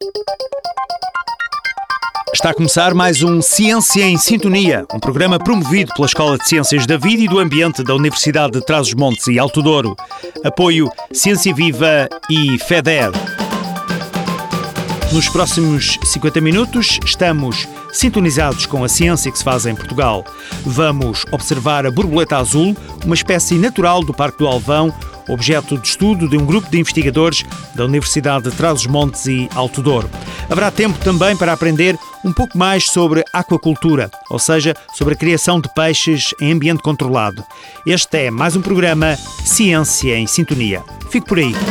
Está a começar mais um Ciência em Sintonia, um programa promovido pela Escola de Ciências da Vida e do Ambiente da Universidade de Trás-os-Montes e Alto Douro. Apoio Ciência Viva e FEDER. Nos próximos 50 minutos estamos sintonizados com a ciência que se faz em Portugal. Vamos observar a borboleta azul, uma espécie natural do Parque do Alvão, objeto de estudo de um grupo de investigadores da Universidade de Trás-os-Montes e Alto Douro. Haverá tempo também para aprender um pouco mais sobre aquacultura, ou seja, sobre a criação de peixes em ambiente controlado. Este é mais um programa Ciência em Sintonia. Fique por aí.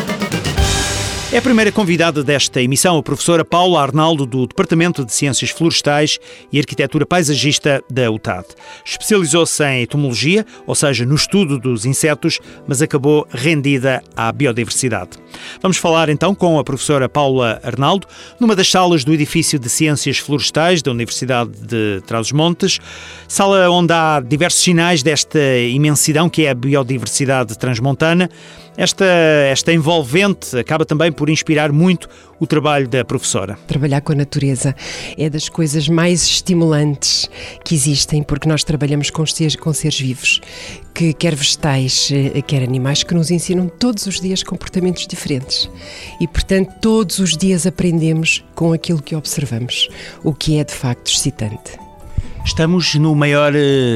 É a primeira convidada desta emissão, a professora Paula Arnaldo, do Departamento de Ciências Florestais e Arquitetura Paisagista da UTAD. Especializou-se em entomologia, ou seja, no estudo dos insetos, mas acabou rendida à biodiversidade. Vamos falar então com a professora Paula Arnaldo, numa das salas do edifício de Ciências Florestais da Universidade de Trás-os-Montes, sala onde há diversos sinais desta imensidão que é a biodiversidade transmontana. Esta envolvente acaba também por inspirar muito o trabalho da professora. Trabalhar com a natureza é das coisas mais estimulantes que existem, porque nós trabalhamos com seres vivos, que quer vegetais, quer animais, que nos ensinam todos os dias comportamentos diferentes. E, portanto, todos os dias aprendemos com aquilo que observamos, o que é de facto excitante. Estamos no maior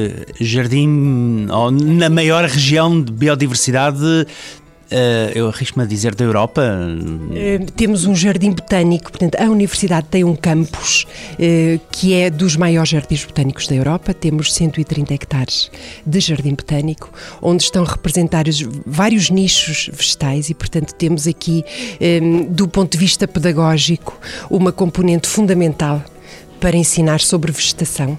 jardim, ou na maior região de biodiversidade, eu arrisco-me a dizer, da Europa. Temos um jardim botânico, portanto a Universidade tem um campus que é dos maiores jardins botânicos da Europa. Temos 130 hectares de jardim botânico, onde estão representados vários nichos vegetais e, portanto, temos aqui, do ponto de vista pedagógico, uma componente fundamental para ensinar sobre vegetação.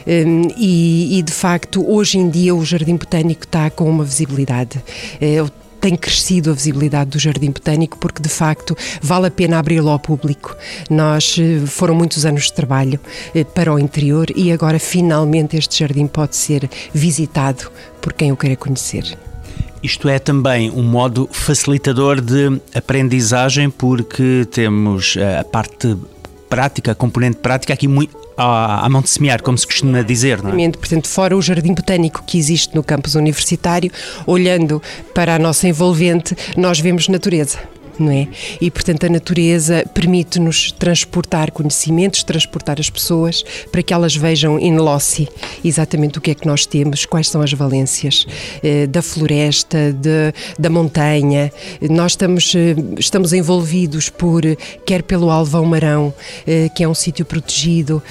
E de facto, hoje em dia o Jardim Botânico está com uma visibilidade. Tem crescido a visibilidade do Jardim Botânico porque, de facto, vale a pena abri-lo ao público. Foram muitos anos de trabalho para o interior e agora, finalmente, este jardim pode ser visitado por quem o queira conhecer. Isto é também um modo facilitador de aprendizagem, porque temos a parte prática, a componente prática aqui muito à mão de semear, como se costuma dizer, não é? Portanto, fora o jardim botânico que existe no campus universitário, olhando para a nossa envolvente, nós vemos natureza. Não é? E, portanto, a natureza permite-nos transportar conhecimentos, transportar as pessoas para que elas vejam in loci exatamente o que é que nós temos, quais são as valências da floresta, da montanha. Nós estamos envolvidos quer pelo Alvão-Marão, que é um sítio protegido,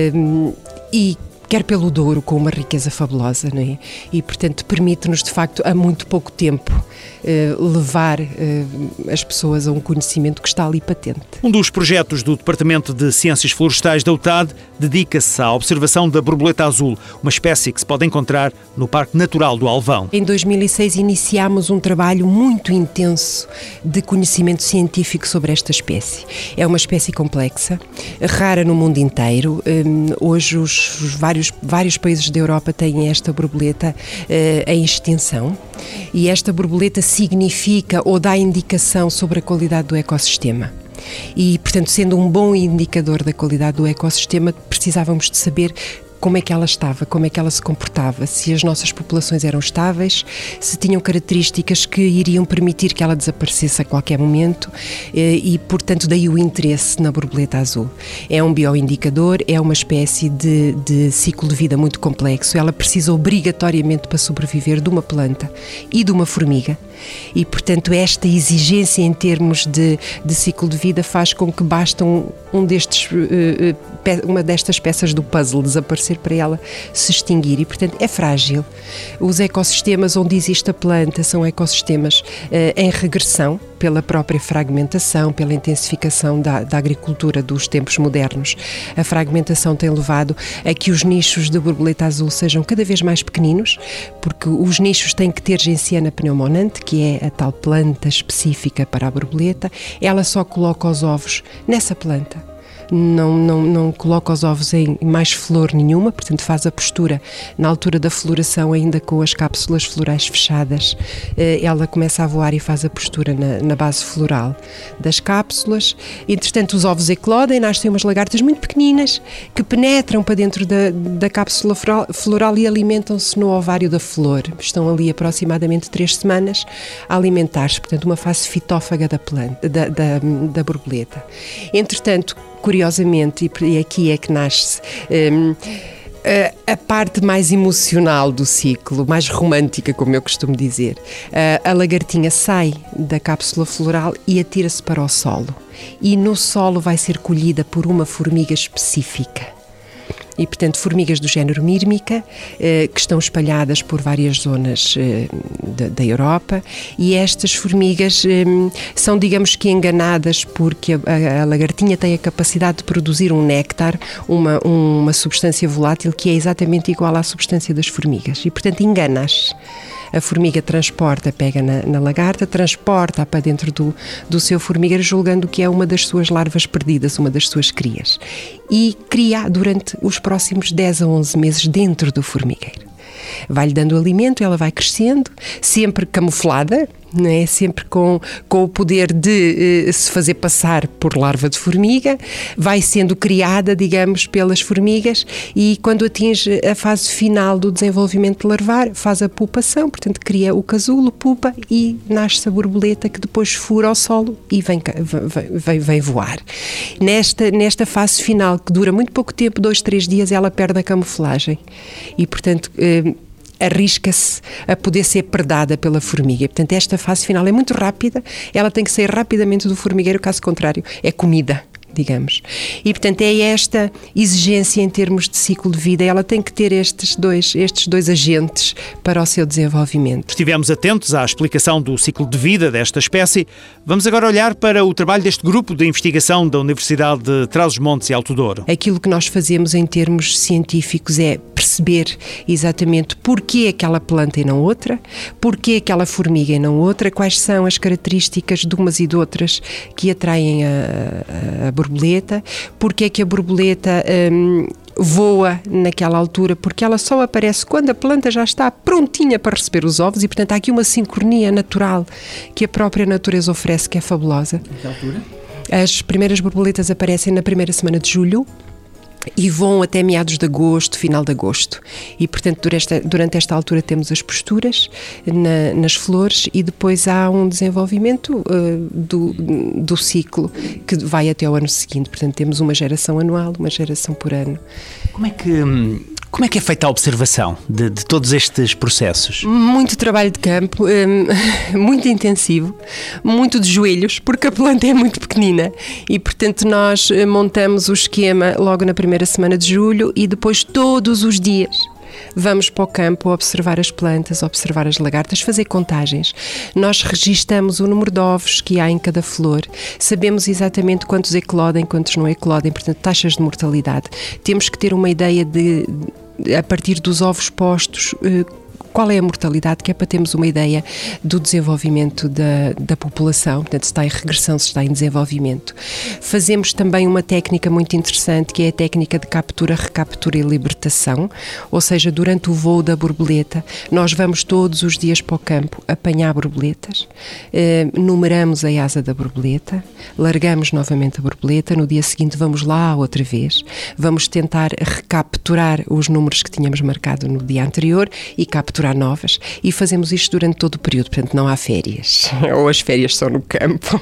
e quer pelo Douro, com uma riqueza fabulosa, não é? E, portanto, permite-nos, de facto, a muito pouco tempo, levar as pessoas a um conhecimento que está ali patente. Um dos projetos do Departamento de Ciências Florestais da UTAD dedica-se à observação da borboleta azul, uma espécie que se pode encontrar no Parque Natural do Alvão. Em 2006 iniciámos um trabalho muito intenso de conhecimento científico sobre esta espécie. É uma espécie complexa, rara no mundo inteiro. Hoje os vários países da Europa têm esta borboleta em extinção, e esta borboleta significa ou dá indicação sobre a qualidade do ecossistema. E, portanto, sendo um bom indicador da qualidade do ecossistema, precisávamos de saber como é que ela estava, como é que ela se comportava, se as nossas populações eram estáveis, se tinham características que iriam permitir que ela desaparecesse a qualquer momento e, portanto, daí o interesse na borboleta azul. É um bioindicador, é uma espécie de ciclo de vida muito complexo. Ela precisa obrigatoriamente, para sobreviver, de uma planta e de uma formiga. E, portanto, esta exigência em termos de ciclo de vida faz com que basta uma destas peças do puzzle desaparecer para ela se extinguir e, portanto, é frágil. Os ecossistemas onde existe a planta são ecossistemas em regressão pela própria fragmentação, pela intensificação da agricultura dos tempos modernos. A fragmentação tem levado a que os nichos de borboleta azul sejam cada vez mais pequeninos, porque os nichos têm que ter Gentiana pneumonante, que é a tal planta específica para a borboleta. Ela só coloca os ovos nessa planta. não coloca os ovos em mais flor nenhuma, portanto faz a postura na altura da floração, ainda com as cápsulas florais fechadas. Ela começa a voar e faz a postura na base floral das cápsulas. Entretanto, os ovos eclodem, nascem umas lagartas muito pequeninas que penetram para dentro da cápsula floral e alimentam-se no ovário da flor. Estão ali aproximadamente 3 semanas a alimentar-se, portanto, uma fase fitófaga da planta, da borboleta. Entretanto, curiosamente, e aqui é que nasce a parte mais emocional do ciclo, mais romântica, como eu costumo dizer. A lagartinha sai da cápsula floral e atira-se para o solo. E no solo vai ser colhida por uma formiga específica. E, portanto, formigas do género Myrmica, que estão espalhadas por várias zonas da Europa, e estas formigas são, digamos que, enganadas porque a lagartinha tem a capacidade de produzir um néctar, uma substância volátil que é exatamente igual à substância das formigas, e, portanto, engana-as. A formiga pega na lagarta, transporta-a para dentro do seu formigueiro, julgando que é uma das suas larvas perdidas, uma das suas crias. E cria durante os próximos 10 a 11 meses dentro do formigueiro. Vai-lhe dando alimento, ela vai crescendo, sempre camuflada, não é? Sempre com o poder de se fazer passar por larva de formiga, vai sendo criada, digamos, pelas formigas, e quando atinge a fase final do desenvolvimento larvar, faz a pupação, portanto cria o casulo, pupa, e nasce a borboleta, que depois fura ao solo e vem voar. Nesta fase final, que dura muito pouco tempo, 2, 3 dias, ela perde a camuflagem e, portanto, arrisca-se a poder ser predada pela formiga. E, portanto, esta fase final é muito rápida, ela tem que sair rapidamente do formigueiro, caso contrário, é comida, digamos. E, portanto, é esta exigência em termos de ciclo de vida, ela tem que ter estes dois agentes para o seu desenvolvimento. Estivemos atentos à explicação do ciclo de vida desta espécie. Vamos agora olhar para o trabalho deste grupo de investigação da Universidade de Trás-os-Montes e Alto Douro. Aquilo que nós fazemos em termos científicos é perceber exatamente porquê aquela planta e não outra, porquê aquela formiga e não outra, quais são as características de umas e de outras que atraem a borboleta, porque é que a borboleta voa naquela altura, porque ela só aparece quando a planta já está prontinha para receber os ovos, e, portanto, há aqui uma sincronia natural que a própria natureza oferece, que é fabulosa. Em que altura? As primeiras borboletas aparecem na primeira semana de julho e vão até meados de agosto, final de agosto. E, portanto, durante esta altura temos as posturas nas flores, e depois há um desenvolvimento do ciclo que vai até ao ano seguinte. Portanto, temos uma geração anual, uma geração por ano. Como é que é feita a observação de todos estes processos? Muito trabalho de campo, muito intensivo, muito de joelhos, porque a planta é muito pequenina e, portanto, nós montamos o esquema logo na primeira semana de julho e depois todos os dias vamos para o campo observar as plantas, observar as lagartas, fazer contagens. Nós registamos o número de ovos que há em cada flor, sabemos exatamente quantos eclodem, quantos não eclodem, portanto, taxas de mortalidade. Temos que ter uma ideia a partir dos ovos postos, qual é a mortalidade, que é para termos uma ideia do desenvolvimento da população, portanto, se está em regressão, se está em desenvolvimento. Fazemos também uma técnica muito interessante, que é a técnica de captura, recaptura e libertação, ou seja, durante o voo da borboleta, nós vamos todos os dias para o campo apanhar borboletas, numeramos a asa da borboleta, largamos novamente a borboleta, no dia seguinte vamos lá outra vez, vamos tentar recapturar os números que tínhamos marcado no dia anterior e capturar novas, e fazemos isto durante todo o período, portanto não há férias, ou as férias são no campo.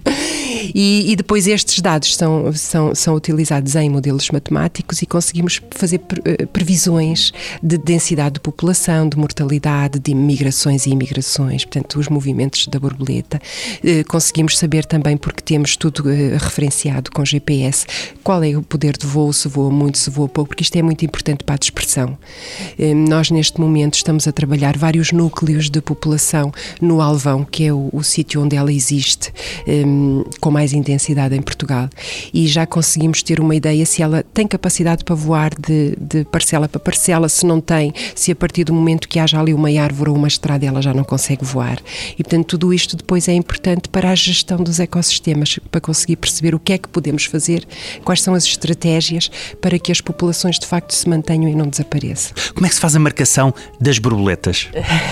E depois estes dados são utilizados em modelos matemáticos e conseguimos fazer previsões de densidade de população, de mortalidade, de migrações e imigrações, portanto os movimentos da borboleta. Conseguimos saber também, porque temos tudo referenciado com GPS, qual é o poder de voo, se voa muito, se voa pouco, porque isto é muito importante para a dispersão. Nós neste momento estamos a trabalhar vários núcleos de população no Alvão, que é o sítio onde ela existe com mais intensidade em Portugal, e já conseguimos ter uma ideia se ela tem capacidade para voar de parcela para parcela, se não tem, se a partir do momento que haja ali uma árvore ou uma estrada ela já não consegue voar. E portanto tudo isto depois é importante para a gestão dos ecossistemas, para conseguir perceber o que é que podemos fazer, quais são as estratégias para que as populações de facto se mantenham e não desapareçam. Como é que se faz a marcação das borboletas?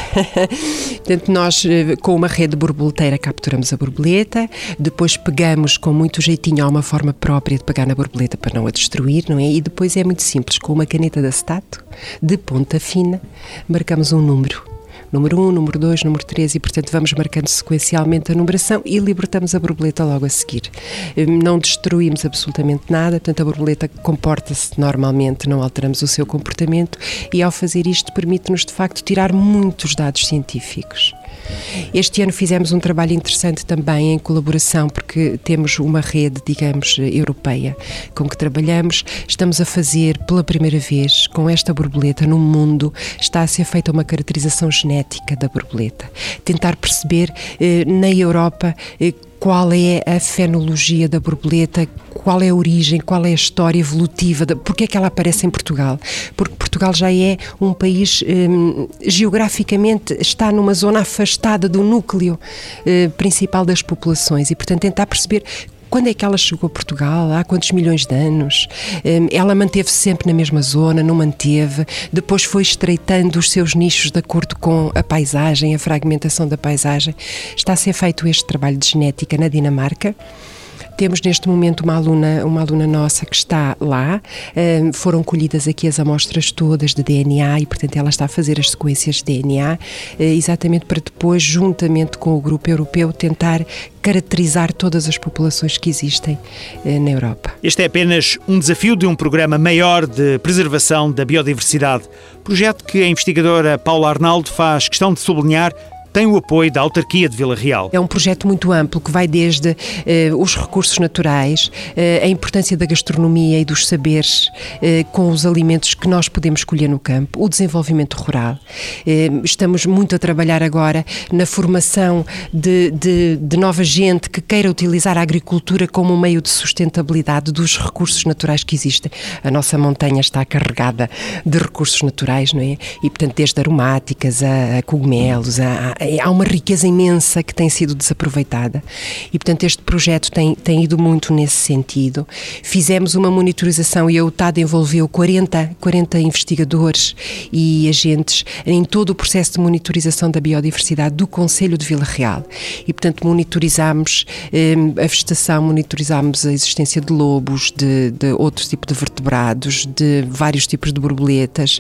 Portanto, nós com uma rede borboleteira capturamos a borboleta, depois pegamos com muito jeitinho, há uma forma própria de pegar na borboleta para não a destruir, não é? E depois é muito simples, com uma caneta de acetato, de ponta fina, marcamos um número. Número 1, número 2, número 3 e, portanto, vamos marcando sequencialmente a numeração e libertamos a borboleta logo a seguir. Não destruímos absolutamente nada, portanto, a borboleta comporta-se normalmente, não alteramos o seu comportamento e, ao fazer isto, permite-nos, de facto, tirar muitos dados científicos. Este ano fizemos um trabalho interessante também em colaboração, porque temos uma rede, digamos, europeia com que trabalhamos. Estamos a fazer pela primeira vez com esta borboleta no mundo, está a ser feita uma caracterização genética da borboleta. Tentar perceber na Europa qual é a fenologia da borboleta, qual é a origem, qual é a história evolutiva, porque é que ela aparece em Portugal? Porque Portugal já é um país, geograficamente, está numa zona afastada do núcleo principal das populações e, portanto, tentar perceber quando é que ela chegou a Portugal, há quantos milhões de anos, ela manteve-se sempre na mesma zona, não manteve, depois foi estreitando os seus nichos de acordo com a paisagem, a fragmentação da paisagem. Está a ser feito este trabalho de genética na Dinamarca. Temos neste momento uma aluna nossa que está lá, foram colhidas aqui as amostras todas de DNA e, portanto, ela está a fazer as sequências de DNA, exatamente para depois, juntamente com o grupo europeu, tentar caracterizar todas as populações que existem na Europa. Este é apenas um desafio de um programa maior de preservação da biodiversidade, projeto que a investigadora Paula Arnaldo faz questão de sublinhar tem o apoio da autarquia de Vila Real. É um projeto muito amplo que vai desde os recursos naturais, a importância da gastronomia e dos saberes com os alimentos que nós podemos colher no campo, o desenvolvimento rural. Estamos muito a trabalhar agora na formação de nova gente que queira utilizar a agricultura como um meio de sustentabilidade dos recursos naturais que existem. A nossa montanha está carregada de recursos naturais, não é? E, portanto, desde aromáticas a cogumelos, há uma riqueza imensa que tem sido desaproveitada e, portanto, este projeto tem ido muito nesse sentido. Fizemos uma monitorização e a UTAD envolveu 40 investigadores e agentes em todo o processo de monitorização da biodiversidade do Concelho de Vila Real e, portanto, monitorizamos a vegetação, monitorizamos a existência de lobos, de outro tipo de vertebrados, de vários tipos de borboletas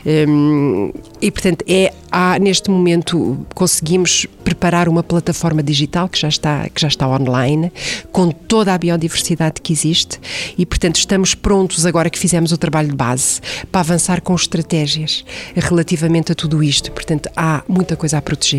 e, portanto, neste momento conseguimos preparar uma plataforma digital que já está online, com toda a biodiversidade que existe e, portanto, estamos prontos, agora que fizemos o trabalho de base, para avançar com estratégias relativamente a tudo isto. Portanto, há muita coisa a proteger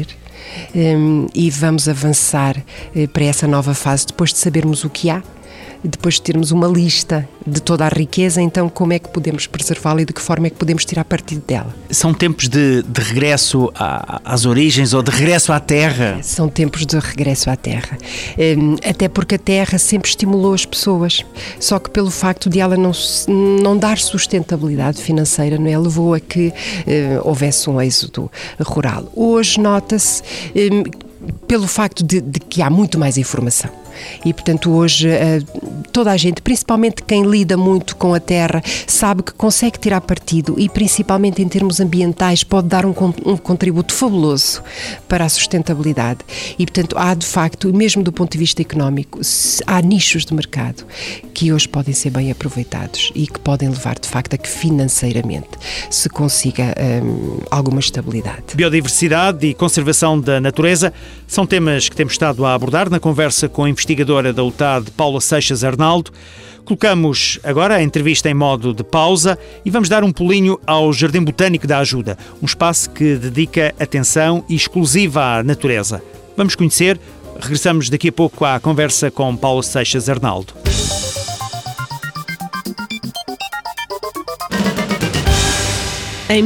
e vamos avançar para essa nova fase depois de sabermos o que há. Depois de termos uma lista de toda a riqueza, então como é que podemos preservá-la e de que forma é que podemos tirar partido dela? São tempos de regresso às origens ou de regresso à terra? São tempos de regresso à terra. Até porque a terra sempre estimulou as pessoas, só que pelo facto de ela não dar sustentabilidade financeira, não é? Levou a que houvesse um êxodo rural. Hoje nota-se pelo facto de que há muito mais informação. E, portanto, hoje toda a gente, principalmente quem lida muito com a terra, sabe que consegue tirar partido e, principalmente em termos ambientais, pode dar um contributo fabuloso para a sustentabilidade. E, portanto, há de facto, mesmo do ponto de vista económico, há nichos de mercado que hoje podem ser bem aproveitados e que podem levar, de facto, a que financeiramente se consiga alguma estabilidade. Biodiversidade e conservação da natureza são temas que temos estado a abordar na conversa com a investigadora da UTAD, Paula Seixas Arnaldo. Colocamos agora a entrevista em modo de pausa e vamos dar um pulinho ao Jardim Botânico da Ajuda, um espaço que dedica atenção exclusiva à natureza. Vamos conhecer, regressamos daqui a pouco à conversa com Paula Seixas Arnaldo. Em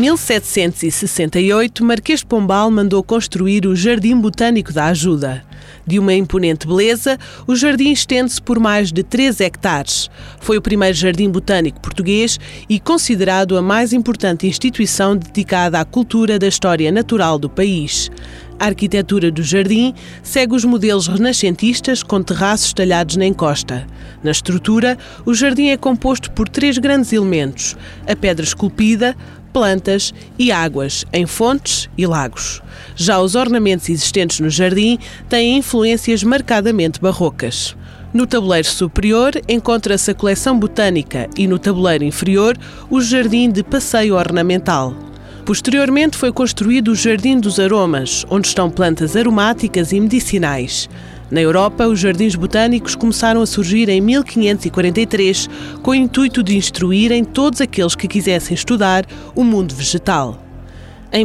1768, Marquês de Pombal mandou construir o Jardim Botânico da Ajuda. De uma imponente beleza, o jardim estende-se por mais de 3 hectares. Foi o primeiro jardim botânico português e considerado a mais importante instituição dedicada à cultura da história natural do país. A arquitetura do jardim segue os modelos renascentistas com terraços talhados na encosta. Na estrutura, o jardim é composto por 3 grandes elementos: a pedra esculpida, plantas e águas, em fontes e lagos. Já os ornamentos existentes no jardim têm influências marcadamente barrocas. No tabuleiro superior encontra-se a coleção botânica e no tabuleiro inferior o jardim de passeio ornamental. Posteriormente foi construído o Jardim dos Aromas, onde estão plantas aromáticas e medicinais. Na Europa, os jardins botânicos começaram a surgir em 1543, com o intuito de instruírem todos aqueles que quisessem estudar o mundo vegetal. Em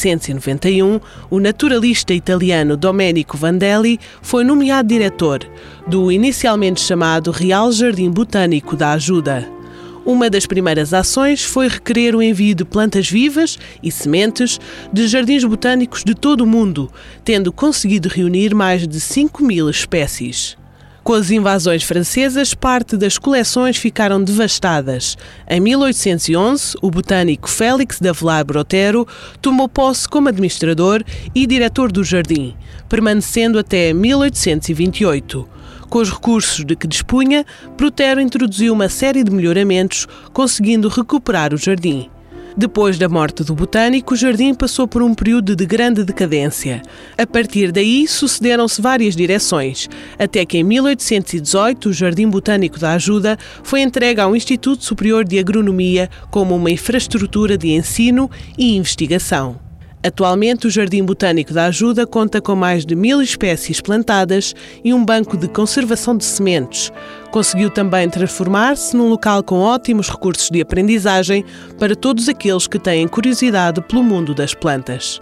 1791, o naturalista italiano Domenico Vandelli foi nomeado diretor do inicialmente chamado Real Jardim Botânico da Ajuda. Uma das primeiras ações foi requerer o envio de plantas vivas e sementes de jardins botânicos de todo o mundo, tendo conseguido reunir mais de 5.000 espécies. Com as invasões francesas, parte das coleções ficaram devastadas. Em 1811, o botânico Félix d'Avelar Brotero tomou posse como administrador e diretor do jardim, permanecendo até 1828. Com os recursos de que dispunha, Brotero introduziu uma série de melhoramentos, conseguindo recuperar o jardim. Depois da morte do botânico, o jardim passou por um período de grande decadência. A partir daí, sucederam-se várias direções, até que em 1818 o Jardim Botânico da Ajuda foi entregue ao Instituto Superior de Agronomia como uma infraestrutura de ensino e investigação. Atualmente, o Jardim Botânico da Ajuda conta com mais de 1.000 espécies plantadas e um banco de conservação de sementes. Conseguiu também transformar-se num local com ótimos recursos de aprendizagem para todos aqueles que têm curiosidade pelo mundo das plantas.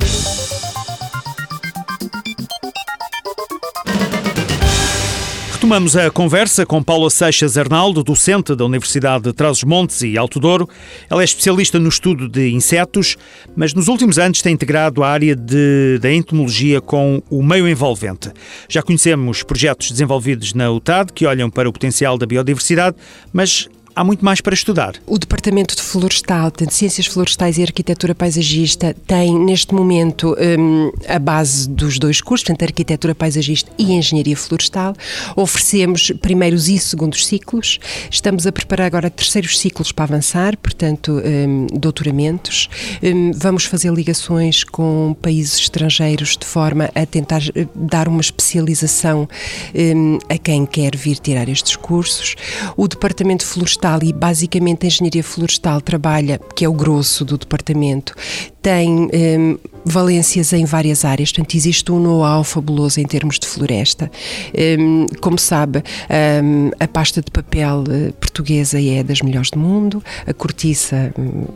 Retomamos a conversa com Paula Seixas Arnaldo, docente da Universidade de Trás-os-Montes e Alto Douro. Ela é especialista no estudo de insetos, mas nos últimos anos tem integrado a área da entomologia com o meio envolvente. Já conhecemos projetos desenvolvidos na UTAD que olham para o potencial da biodiversidade, mas há muito mais para estudar. O Departamento de Florestal, de Ciências Florestais e Arquitetura Paisagista, tem neste momento a base dos 2 cursos, portanto, Arquitetura Paisagista e Engenharia Florestal. Oferecemos primeiros e segundos ciclos. Estamos a preparar agora 3º ciclos para avançar, portanto, doutoramentos. Vamos fazer ligações com países estrangeiros de forma a tentar dar uma especialização a quem quer vir tirar estes cursos. O Departamento de Florestal e basicamente a Engenharia Florestal trabalha, que é o grosso do departamento, tem valências em várias áreas, portanto existe um know-how fabuloso em termos de floresta. Como sabe, a pasta de papel portuguesa é das melhores do mundo, a cortiça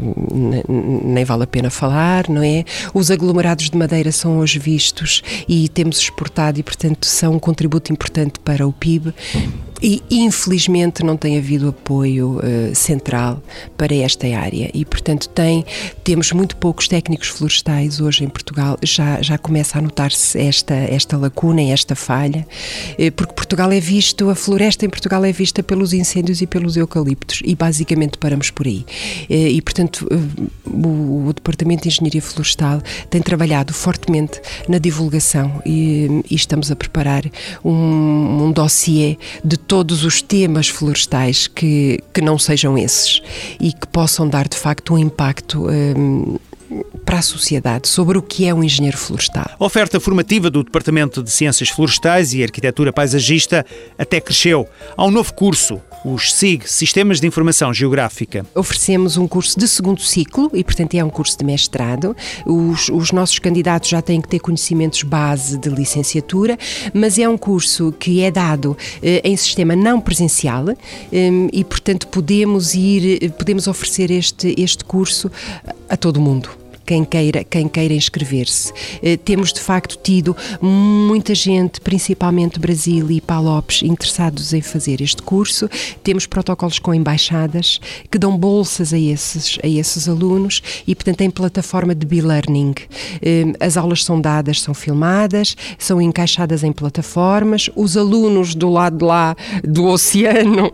nem vale a pena falar, não é? Os aglomerados de madeira são hoje vistos e temos exportado e, portanto, são um contributo importante para o PIB. E, infelizmente, não tem havido apoio central para esta área e, portanto, temos muito poucos técnicos florestais hoje em Portugal. Já começa a notar-se esta lacuna, esta falha, porque Portugal é visto, a floresta em Portugal é vista pelos incêndios e pelos eucaliptos e, basicamente, paramos por aí. E, portanto, o Departamento de Engenharia Florestal tem trabalhado fortemente na divulgação e estamos a preparar um dossiê de todos os temas florestais que não sejam esses e que possam dar de facto um impacto para a sociedade sobre o que é um engenheiro florestal. A oferta formativa do Departamento de Ciências Florestais e Arquitetura Paisagista até cresceu. Há um novo curso, os SIG, Sistemas de Informação Geográfica. Oferecemos um curso de 2º ciclo e, portanto, é um curso de mestrado. Os nossos candidatos já têm que ter conhecimentos base de licenciatura, mas é um curso que é dado em sistema não presencial e, portanto, podemos oferecer este curso a todo o mundo. quem queira inscrever-se. Temos de facto tido muita gente, principalmente Brasil e Palopes, interessados em fazer este curso. Temos protocolos com embaixadas que dão bolsas a esses alunos e, portanto, em plataforma de e-learning. As aulas são dadas, são filmadas, são encaixadas em plataformas. Os alunos do lado de lá do oceano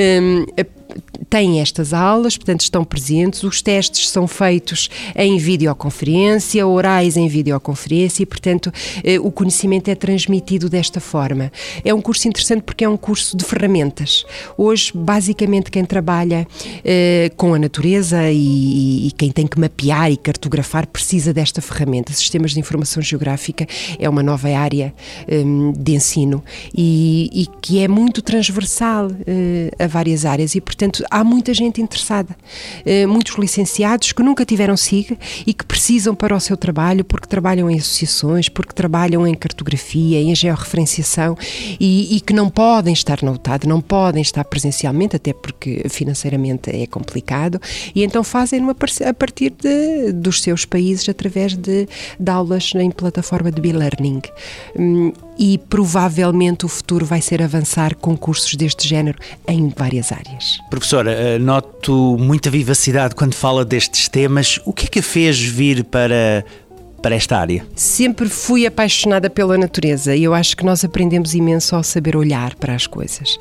têm estas aulas, portanto estão presentes, os testes são feitos em videoconferência, orais em videoconferência e, portanto, o conhecimento é transmitido desta forma. É um curso interessante porque é um curso de ferramentas. Hoje, basicamente, quem trabalha com a natureza e quem tem que mapear e cartografar precisa desta ferramenta. Sistemas de informação geográfica é uma nova área de ensino e que é muito transversal a várias áreas e, portanto, há muita gente interessada, muitos licenciados que nunca tiveram SIG e que precisam para o seu trabalho porque trabalham em associações, porque trabalham em cartografia, em georreferenciação e que não podem estar na UTAD, não podem estar presencialmente, até porque financeiramente é complicado, e então fazem a partir dos seus países através de aulas em plataforma de e-learning. E provavelmente o futuro vai ser avançar com cursos deste género em várias áreas. Professora, noto muita vivacidade quando fala destes temas. O que é que a fez vir para esta área? Sempre fui apaixonada pela natureza e eu acho que nós aprendemos imenso ao saber olhar para as coisas.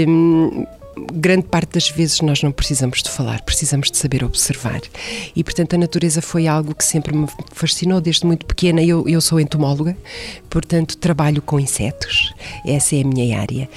Grande parte das vezes nós não precisamos de falar, precisamos de saber observar e, portanto, a natureza foi algo que sempre me fascinou desde muito pequena. Eu sou entomóloga, portanto trabalho com insetos, essa é a minha área,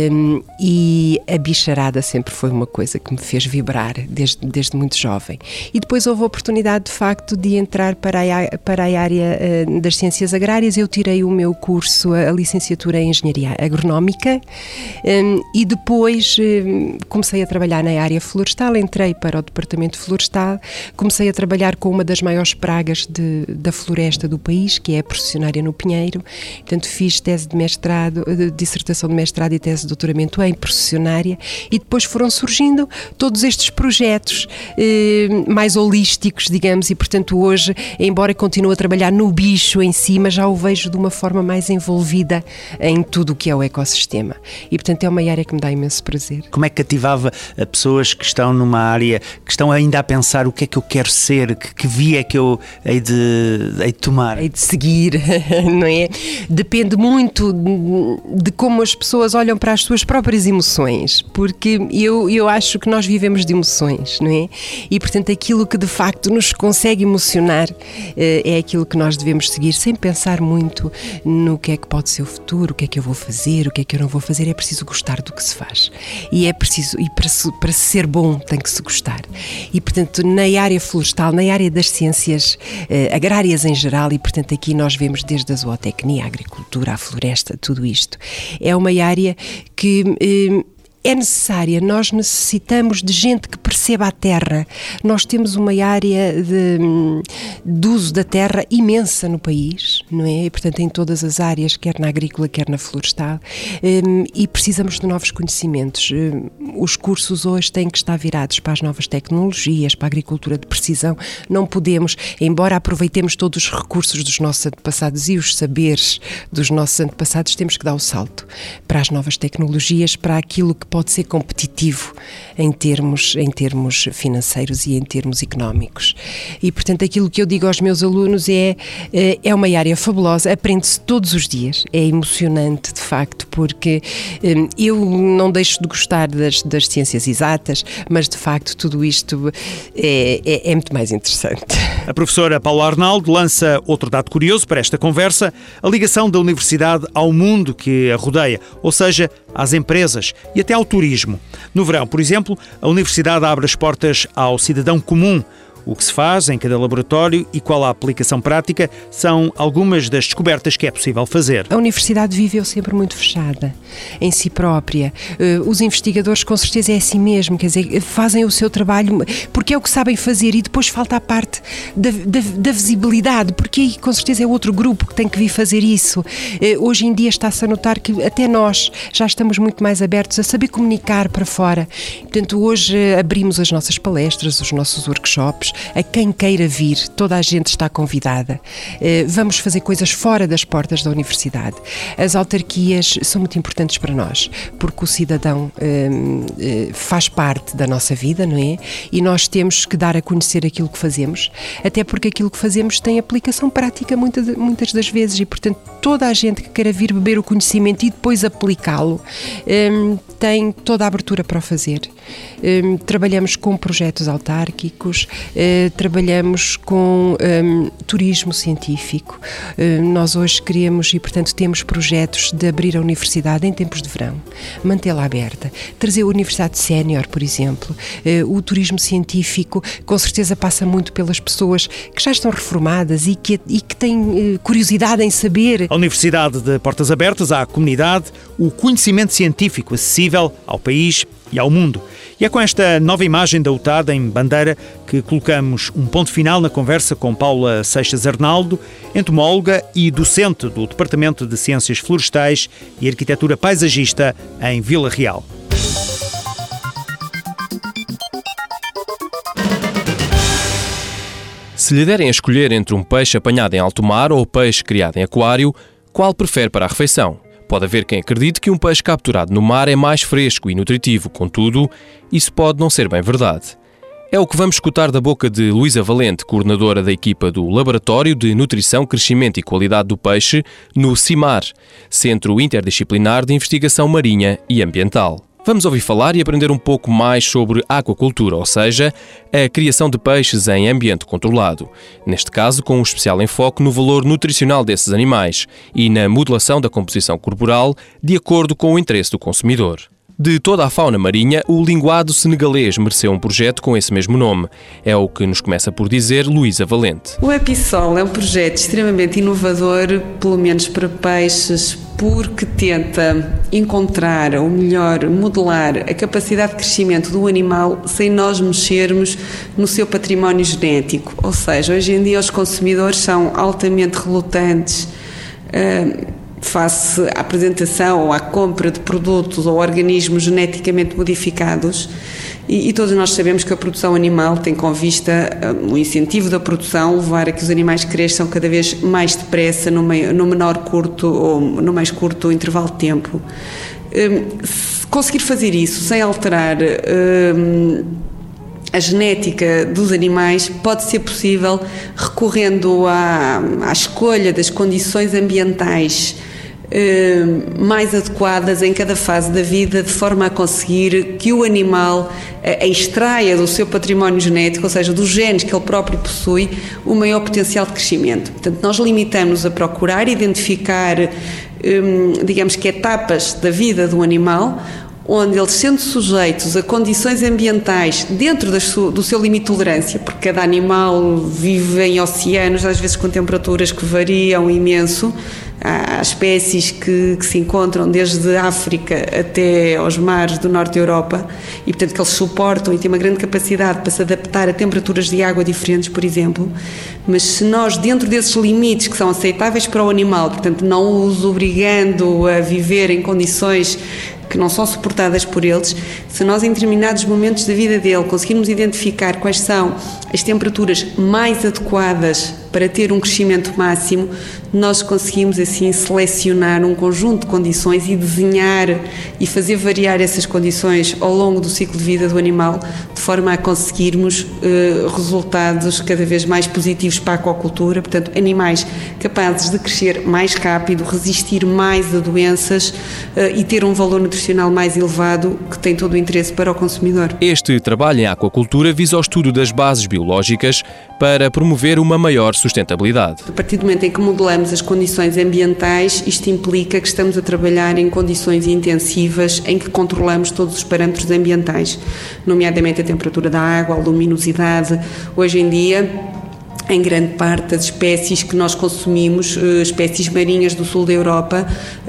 e a bicharada sempre foi uma coisa que me fez vibrar desde muito jovem. E depois houve a oportunidade de facto de entrar para a área das ciências agrárias. Eu tirei o meu curso, a licenciatura em Engenharia Agronómica, e depois comecei a trabalhar na área florestal, entrei para o departamento florestal, comecei a trabalhar com uma das maiores pragas da floresta do país, que é a processionária no pinheiro. Portanto, fiz tese de mestrado, dissertação de mestrado e tese de doutoramento em processionária e depois foram surgindo todos estes projetos mais holísticos, digamos, e, portanto, hoje, embora continue a trabalhar no bicho em si, mas já o vejo de uma forma mais envolvida em tudo o que é o ecossistema. E, portanto, é uma área que me dá imenso prazer. Como é que cativava a pessoas que estão numa área, que estão ainda a pensar o que é que eu quero ser, que via é que eu hei de tomar? Hei de seguir, não é? Depende muito de como as pessoas olham para as suas próprias emoções, porque eu acho que nós vivemos de emoções, não é? E, portanto, aquilo que de facto nos consegue emocionar é aquilo que nós devemos seguir, sem pensar muito no que é que pode ser o futuro, o que é que eu vou fazer, o que é que eu não vou fazer. É preciso gostar do que se faz. E é preciso, e para ser bom tem que se gostar. E, portanto, na área florestal, na área das ciências agrárias em geral, e, portanto, aqui nós vemos desde a zootecnia, a agricultura, a floresta, tudo isto, é uma área que é necessária. Nós necessitamos de gente que perceba a terra. Nós temos uma área de uso da terra imensa no país, não é? E, portanto, em todas as áreas, quer na agrícola, quer na florestal, e precisamos de novos conhecimentos. Os cursos hoje têm que estar virados para as novas tecnologias, para a agricultura de precisão. Não podemos, embora aproveitemos todos os recursos dos nossos antepassados e os saberes dos nossos antepassados, temos que dar o salto para as novas tecnologias, para aquilo que pode ser competitivo em termos financeiros e em termos económicos. E, portanto, aquilo que eu digo aos meus alunos é uma área fabulosa, aprende-se todos os dias, é emocionante, de facto, porque eu não deixo de gostar das ciências exatas, mas, de facto, tudo isto é muito mais interessante. A professora Paula Arnaldo lança outro dado curioso para esta conversa, a ligação da universidade ao mundo que a rodeia, ou seja, às empresas e até ao turismo. No verão, por exemplo, a universidade abre as portas ao cidadão comum. O que se faz em cada laboratório e qual a aplicação prática são algumas das descobertas que é possível fazer. A universidade viveu sempre muito fechada em si própria. Os investigadores, com certeza, é assim mesmo, quer dizer, fazem o seu trabalho porque é o que sabem fazer e depois falta a parte da visibilidade, porque aí, com certeza, é outro grupo que tem que vir fazer isso. Hoje em dia está-se a notar que até nós já estamos muito mais abertos a saber comunicar para fora. Portanto, hoje abrimos as nossas palestras, os nossos workshops, a quem queira vir toda a gente está convidada. Vamos fazer coisas fora das portas da universidade. As autarquias são muito importantes para nós, porque o cidadão faz parte da nossa vida, não é? E nós temos que dar a conhecer aquilo que fazemos, até porque aquilo que fazemos tem aplicação prática muitas das vezes e, portanto, toda a gente que queira vir beber o conhecimento e depois aplicá-lo tem toda a abertura para o fazer. Trabalhamos com projetos autárquicos, trabalhamos com turismo científico. Nós hoje queremos e, portanto, temos projetos de abrir a universidade em tempos de verão, mantê-la aberta, trazer a universidade sénior, por exemplo. O turismo científico, com certeza, passa muito pelas pessoas que já estão reformadas e que têm curiosidade em saber. A Universidade de Portas Abertas à comunidade, o conhecimento científico acessível ao país e ao mundo. E é com esta nova imagem da UTAD em bandeira que colocamos um ponto final na conversa com Paula Seixas Arnaldo, entomóloga e docente do Departamento de Ciências Florestais e Arquitetura Paisagista em Vila Real. Se lhe derem a escolher entre um peixe apanhado em alto mar ou peixe criado em aquário, qual prefere para a refeição? Pode haver quem acredite que um peixe capturado no mar é mais fresco e nutritivo, contudo, isso pode não ser bem verdade. É o que vamos escutar da boca de Luísa Valente, coordenadora da equipa do Laboratório de Nutrição, Crescimento e Qualidade do Peixe no CIMAR, Centro Interdisciplinar de Investigação Marinha e Ambiental. Vamos ouvir falar e aprender um pouco mais sobre aquacultura, ou seja, a criação de peixes em ambiente controlado. Neste caso, com um especial enfoque no valor nutricional desses animais e na modelação da composição corporal de acordo com o interesse do consumidor. De toda a fauna marinha, o linguado senegalês mereceu um projeto com esse mesmo nome. É o que nos começa por dizer Luísa Valente. O Episol é um projeto extremamente inovador, pelo menos para peixes, porque tenta encontrar, ou melhor, modelar a capacidade de crescimento do animal sem nós mexermos no seu património genético. Ou seja, hoje em dia os consumidores são altamente relutantes face à apresentação ou à compra de produtos ou organismos geneticamente modificados e todos nós sabemos que a produção animal tem com vista o incentivo da produção levar a que os animais cresçam cada vez mais depressa no menor curto ou no mais curto intervalo de tempo. Conseguir fazer isso sem alterar a genética dos animais pode ser possível recorrendo à escolha das condições ambientais mais adequadas em cada fase da vida, de forma a conseguir que o animal extraia do seu património genético, ou seja, dos genes que ele próprio possui, o maior potencial de crescimento. Portanto, nós limitamos a procurar identificar, digamos que etapas da vida do animal, onde eles, sendo sujeitos a condições ambientais dentro do seu limite de tolerância, porque cada animal vive em oceanos, às vezes com temperaturas que variam imenso. Há espécies que se encontram desde a África até aos mares do norte da Europa e, portanto, que eles suportam e têm uma grande capacidade para se adaptar a temperaturas de água diferentes, por exemplo. Mas se nós, dentro desses limites que são aceitáveis para o animal, portanto, não os obrigando a viver em condições que não são suportadas por eles, se nós em determinados momentos da vida dele conseguirmos identificar quais são as temperaturas mais adequadas para ter um crescimento máximo, nós conseguimos assim selecionar um conjunto de condições e desenhar e fazer variar essas condições ao longo do ciclo de vida do animal, de forma a conseguirmos resultados cada vez mais positivos para a aquacultura, portanto, animais capazes de crescer mais rápido, resistir mais a doenças e ter um valor nutricional mais elevado, que tem todo o interesse para o consumidor. Este trabalho em aquacultura visa o estudo das bases biológicas para promover uma maior sustentabilidade. A partir do momento em que modelamos as condições ambientais, isto implica que estamos a trabalhar em condições intensivas em que controlamos todos os parâmetros ambientais, nomeadamente a temperatura da água, a luminosidade. Hoje em dia, em grande parte das espécies que nós consumimos, espécies marinhas do sul da Europa,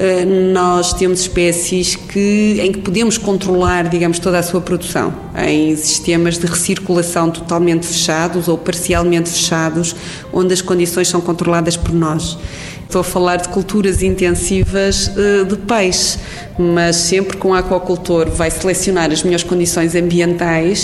nós temos espécies em que podemos controlar, digamos, toda a sua produção, em sistemas de recirculação totalmente fechados ou parcialmente fechados, onde as condições são controladas por nós. Estou a falar de culturas intensivas de peixe, mas sempre que um aquacultor vai selecionar as melhores condições ambientais,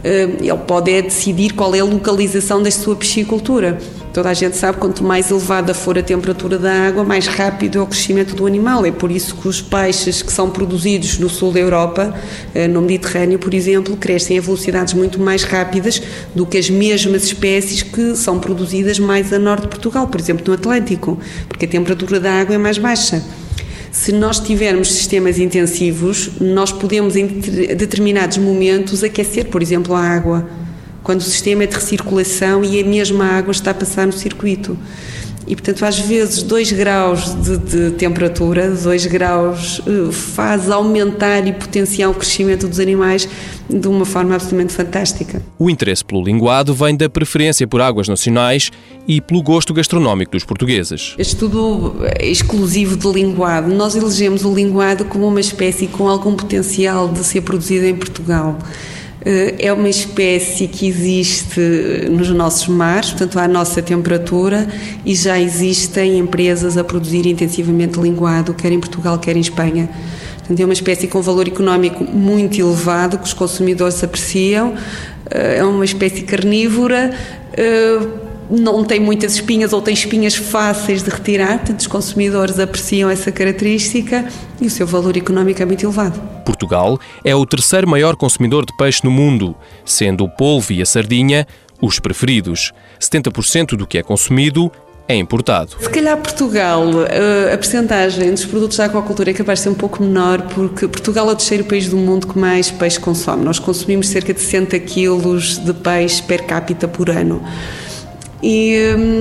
ele pode decidir qual é a localização da sua piscicultura. Toda a gente sabe que quanto mais elevada for a temperatura da água, mais rápido é o crescimento do animal. É por isso que os peixes que são produzidos no sul da Europa, no Mediterrâneo, por exemplo, crescem a velocidades muito mais rápidas do que as mesmas espécies que são produzidas mais a norte de Portugal, por exemplo, no Atlântico, porque a temperatura da água é mais baixa. Se nós tivermos sistemas intensivos, nós podemos, em determinados momentos, aquecer, por exemplo, a água, quando o sistema é de recirculação e a mesma água está a passar no circuito. E, portanto, às vezes 2 graus de temperatura, 2 graus, faz aumentar e potenciar o crescimento dos animais de uma forma absolutamente fantástica. O interesse pelo linguado vem da preferência por águas nacionais e pelo gosto gastronómico dos portugueses. Este estudo é exclusivo de linguado. Nós elegemos o linguado como uma espécie com algum potencial de ser produzida em Portugal. É uma espécie que existe nos nossos mares, portanto à nossa temperatura, e já existem empresas a produzir intensivamente linguado, quer em Portugal, quer em Espanha. Portanto, é uma espécie com valor económico muito elevado, que os consumidores apreciam. É uma espécie carnívora, não tem muitas espinhas ou tem espinhas fáceis de retirar, portanto os consumidores apreciam essa característica e o seu valor económico é muito elevado. Portugal é o 3º maior consumidor de peixe no mundo, sendo o polvo e a sardinha os preferidos. 70% do que é consumido é importado. Se calhar Portugal, a percentagem dos produtos da aquacultura é capaz de ser um pouco menor, porque Portugal é o 3º país do mundo que mais peixe consome. Nós consumimos cerca de 60 quilos de peixe per capita por ano. E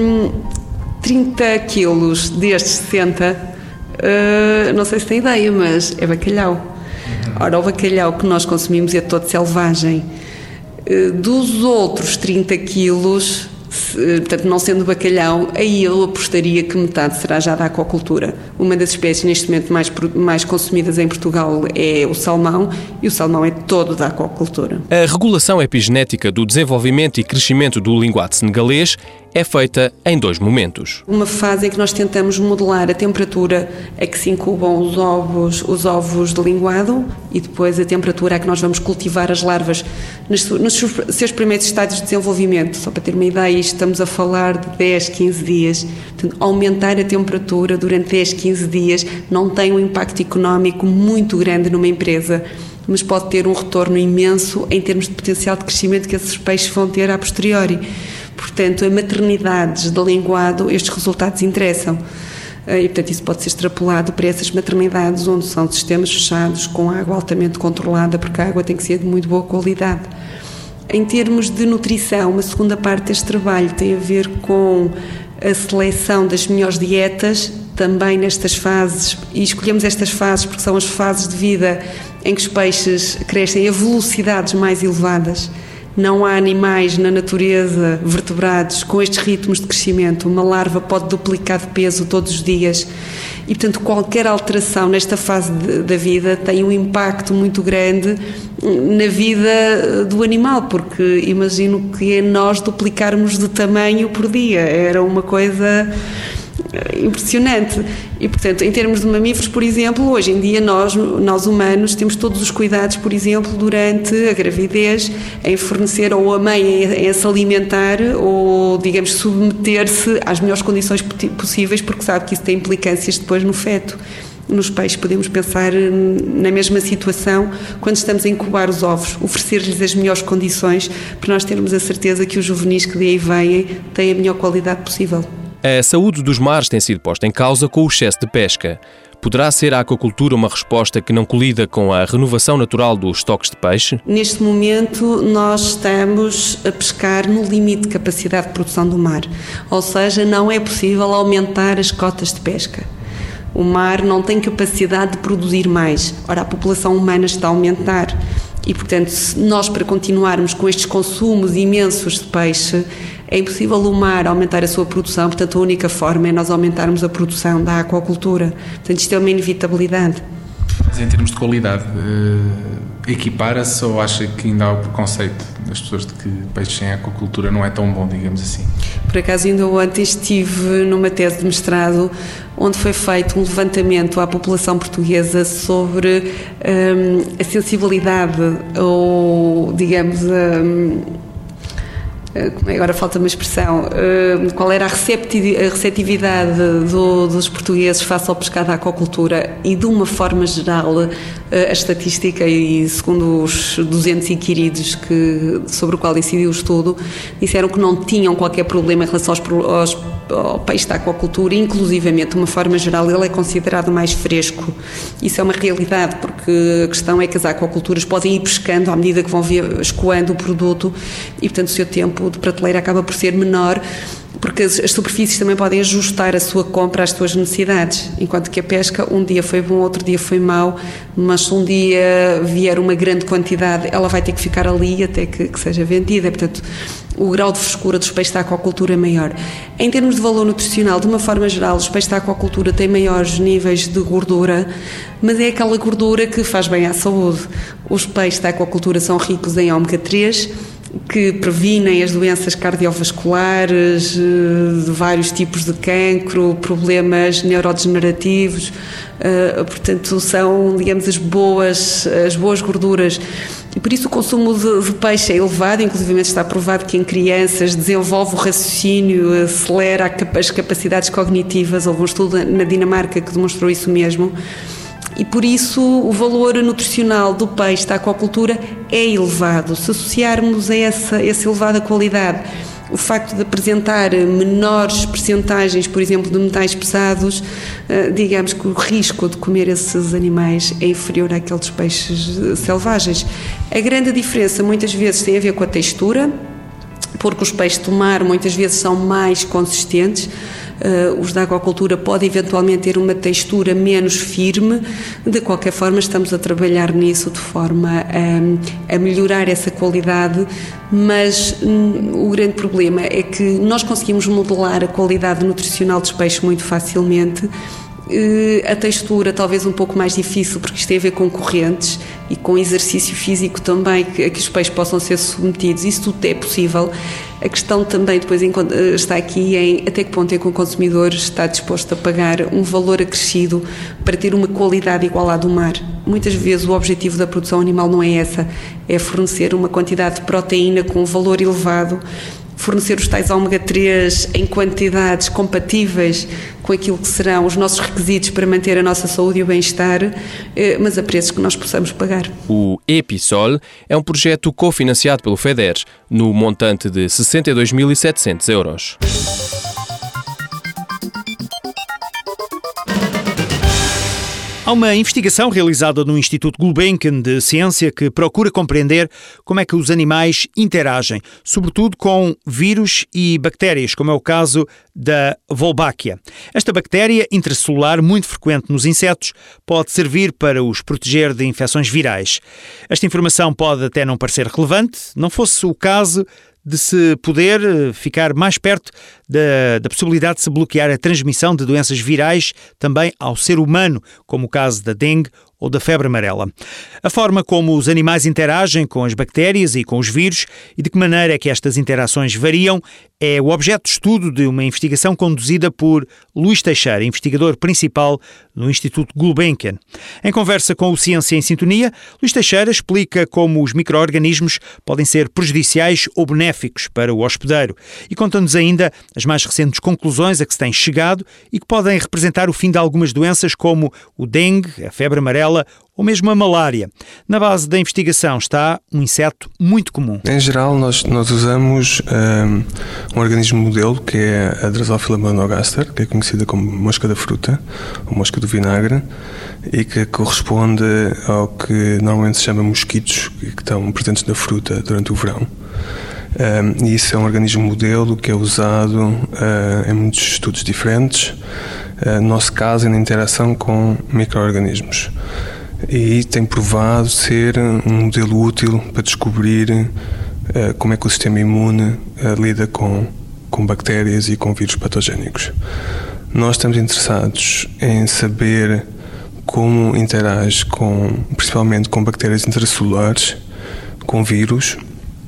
30 quilos destes 60, não sei se tem ideia, mas é bacalhau. Ora, o bacalhau que nós consumimos é todo selvagem. Dos outros 30 quilos, portanto, não sendo bacalhau, aí eu apostaria que metade será já da aquacultura. Uma das espécies neste momento mais consumidas em Portugal é o salmão, e o salmão é todo da aquacultura. A regulação epigenética do desenvolvimento e crescimento do linguado senegalês é feita em 2 momentos. Uma fase em que nós tentamos modelar a temperatura a que se incubam os ovos de linguado, e depois a temperatura a que nós vamos cultivar as larvas nos seus primeiros estádios de desenvolvimento. Só para ter uma ideia, estamos a falar de 10, 15 dias. Portanto, aumentar a temperatura durante 10, 15 dias não tem um impacto económico muito grande numa empresa, mas pode ter um retorno imenso em termos de potencial de crescimento que esses peixes vão ter a posteriori. Portanto, a maternidades de linguado, estes resultados interessam. E, portanto, isso pode ser extrapolado para essas maternidades onde são sistemas fechados, com água altamente controlada, porque a água tem que ser de muito boa qualidade. Em termos de nutrição, uma segunda parte deste trabalho tem a ver com a seleção das melhores dietas, também nestas fases, e escolhemos estas fases porque são as fases de vida em que os peixes crescem a velocidades mais elevadas. Não há animais na natureza, vertebrados, com estes ritmos de crescimento. Uma larva pode duplicar de peso todos os dias e, portanto, qualquer alteração nesta fase da vida tem um impacto muito grande na vida do animal, porque imagino que é nós duplicarmos de tamanho por dia. Era uma coisa impressionante. E, portanto, em termos de mamíferos, por exemplo, hoje em dia nós humanos temos todos os cuidados, por exemplo, durante a gravidez, em fornecer ou a mãe em se alimentar ou, digamos, submeter-se às melhores condições possíveis, porque sabe que isso tem implicâncias depois no feto. Nos peixes podemos pensar na mesma situação quando estamos a incubar os ovos, oferecer-lhes as melhores condições para nós termos a certeza que os juvenis que daí vêm têm a melhor qualidade possível. A saúde dos mares tem sido posta em causa com o excesso de pesca. Poderá ser a aquacultura uma resposta que não colida com a renovação natural dos estoques de peixe? Neste momento, nós estamos a pescar no limite de capacidade de produção do mar. Ou seja, não é possível aumentar as cotas de pesca. O mar não tem capacidade de produzir mais. Ora, a população humana está a aumentar. E, portanto, se nós, para continuarmos com estes consumos imensos de peixe, é impossível o mar aumentar a sua produção, portanto a única forma é nós aumentarmos a produção da aquacultura. Portanto, isto é uma inevitabilidade. Mas em termos de qualidade, equipara-se ou acha que ainda há o preconceito das pessoas de que peixes em aquacultura não é tão bom, digamos assim. Por acaso, ainda ontem estive numa tese de mestrado onde foi feito um levantamento à população portuguesa sobre a sensibilidade ou, digamos, agora falta uma expressão, qual era a receptividade dos portugueses face ao pescado à aquacultura, e de uma forma geral a estatística, e segundo os 200 inquiridos sobre o qual incidiu o estudo, disseram que não tinham qualquer problema em relação ao peixe da aquacultura, inclusivamente de uma forma geral ele é considerado mais fresco. Isso é uma realidade, porque a questão é que as aquaculturas podem ir pescando à medida que vão escoando o produto e, portanto, o seu tempo de prateleira acaba por ser menor, porque as superfícies também podem ajustar a sua compra às suas necessidades, enquanto que a pesca um dia foi bom, outro dia foi mau, mas se um dia vier uma grande quantidade, ela vai ter que ficar ali até que seja vendida. Portanto, o grau de frescura dos peixes da aquacultura é maior. Em termos de valor nutricional, de uma forma geral, os peixes da aquacultura têm maiores níveis de gordura, mas é aquela gordura que faz bem à saúde. Os peixes da aquacultura são ricos em ômega 3, que previnem as doenças cardiovasculares, de vários tipos de cancro, problemas neurodegenerativos, portanto são, digamos, as boas gorduras. E por isso o consumo de peixe é elevado, inclusive está provado que em crianças desenvolve o raciocínio, acelera as capacidades cognitivas. Houve um estudo na Dinamarca que demonstrou isso mesmo. E por isso o valor nutricional do peixe da aquacultura é elevado. Se associarmos a essa elevada qualidade o facto de apresentar menores percentagens, por exemplo, de metais pesados, digamos que o risco de comer esses animais é inferior àquele dos peixes selvagens. A grande diferença muitas vezes tem a ver com a textura, porque os peixes de mar muitas vezes são mais consistentes. Os da aquacultura podem eventualmente ter uma textura menos firme. De qualquer forma, estamos a trabalhar nisso de forma a melhorar essa qualidade, mas o grande problema é que nós conseguimos modelar a qualidade nutricional dos peixes muito facilmente. A textura talvez um pouco mais difícil, porque isto tem a ver com correntes e com exercício físico também, que os peixes possam ser submetidos. Isso tudo é possível. A questão também depois está aqui em até que ponto é que o consumidor está disposto a pagar um valor acrescido para ter uma qualidade igual à do mar. Muitas vezes o objetivo da produção animal não é essa, é fornecer uma quantidade de proteína com um valor elevado, fornecer os tais ômega 3 em quantidades compatíveis com aquilo que serão os nossos requisitos para manter a nossa saúde e o bem-estar, mas a preços que nós possamos pagar. O Episol é um projeto cofinanciado pelo FEDER, no montante de 62.700 euros. Há uma investigação realizada no Instituto Gulbenkian de Ciência que procura compreender como é que os animais interagem, sobretudo com vírus e bactérias, como é o caso da Wolbachia. Esta bactéria intracelular, muito frequente nos insetos, pode servir para os proteger de infecções virais. Esta informação pode até não parecer relevante, não fosse o caso de se poder ficar mais perto da possibilidade de se bloquear a transmissão de doenças virais também ao ser humano, como o caso da dengue ou da febre amarela. A forma como os animais interagem com as bactérias e com os vírus e de que maneira é que estas interações variam é o objeto de estudo de uma investigação conduzida por Luís Teixeira, investigador principal no Instituto Gulbenkian. Em conversa com o Ciência em Sintonia, Luís Teixeira explica como os micro-organismos podem ser prejudiciais ou benéficos para o hospedeiro e conta-nos ainda as mais recentes conclusões a que se tem chegado e que podem representar o fim de algumas doenças como o dengue, a febre amarela ou mesmo a malária. Na base da investigação está um inseto muito comum. Em geral, nós usamos um organismo modelo, que é a Drosophila melanogaster, que é conhecida como mosca da fruta, ou mosca do vinagre, e que corresponde ao que normalmente se chama mosquitos, que estão presentes na fruta durante o verão. E isso é um organismo modelo que é usado em muitos estudos diferentes, no nosso caso na interação com micro-organismos, e tem provado ser um modelo útil para descobrir como é que o sistema imune lida com bactérias e com vírus patogénicos. Nós estamos interessados em saber como interage principalmente com bactérias intracelulares, com vírus,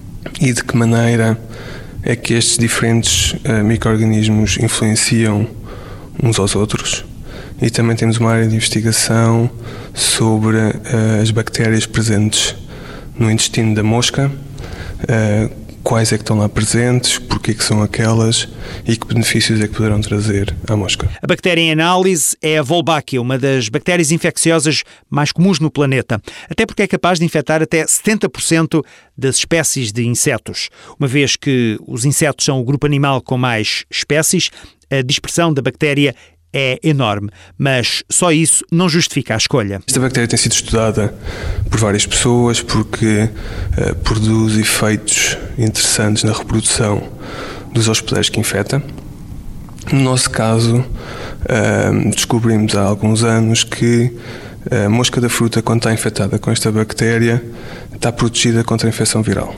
e de que maneira é que estes diferentes micro-organismos influenciam uns aos outros. E também temos uma área de investigação sobre as bactérias presentes no intestino da mosca, quais é que estão lá presentes, porque que são aquelas e que benefícios é que poderão trazer à mosca. A bactéria em análise é a Wolbachia, uma das bactérias infecciosas mais comuns no planeta, até porque é capaz de infectar até 70% das espécies de insetos. Uma vez que os insetos são o grupo animal com mais espécies, a dispersão da bactéria é enorme, mas só isso não justifica a escolha. Esta bactéria tem sido estudada por várias pessoas porque produz efeitos interessantes na reprodução dos hospedeiros que infecta. No nosso caso, descobrimos há alguns anos que a mosca da fruta, quando está infectada com esta bactéria, está protegida contra a infecção viral.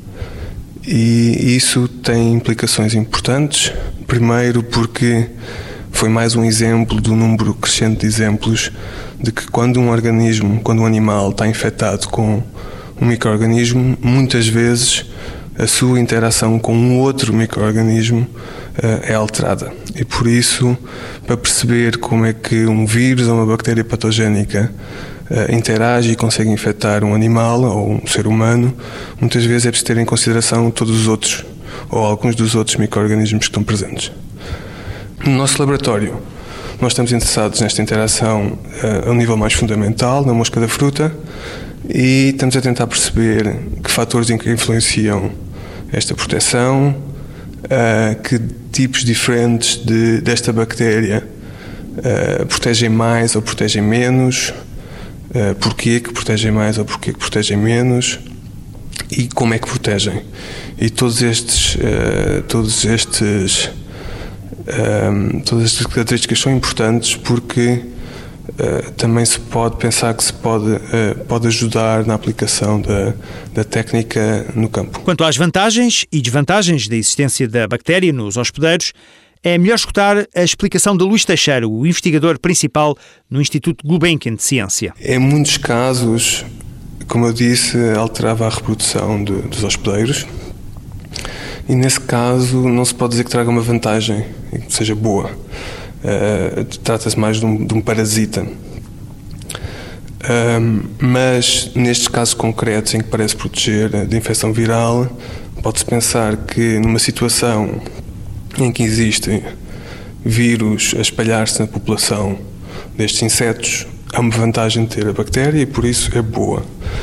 E isso tem implicações importantes. Primeiro porque foi mais um exemplo do número crescente de exemplos de que quando um animal está infectado com um micro-organismo, muitas vezes a sua interação com um outro micro-organismo é alterada. E por isso, para perceber como é que um vírus ou uma bactéria patogénica interage e consegue infectar um animal ou um ser humano, muitas vezes é preciso ter em consideração todos os outros ou alguns dos outros micro-organismos que estão presentes. No nosso laboratório, nós estamos interessados nesta interação a um nível mais fundamental, na mosca da fruta, e estamos a tentar perceber que fatores influenciam esta proteção, que tipos diferentes desta bactéria protegem mais ou protegem menos, porquê que protegem mais ou porquê que protegem menos e como é que protegem. E todas estas características são importantes porque também se pode pensar que se pode ajudar na aplicação da técnica no campo. Quanto às vantagens e desvantagens da existência da bactéria nos hospedeiros, é melhor escutar a explicação de Luís Teixeira, o investigador principal no Instituto Gulbenkian de Ciência. Em muitos casos, como eu disse, alterava a reprodução dos hospedeiros. E nesse caso não se pode dizer que traga uma vantagem e que seja boa. Trata-se mais de um parasita. Mas nestes casos concretos em que parece proteger de infecção viral, pode-se pensar que numa situação em que existem vírus a espalhar-se na população destes insetos, há uma vantagem de ter a bactéria e por isso é boa.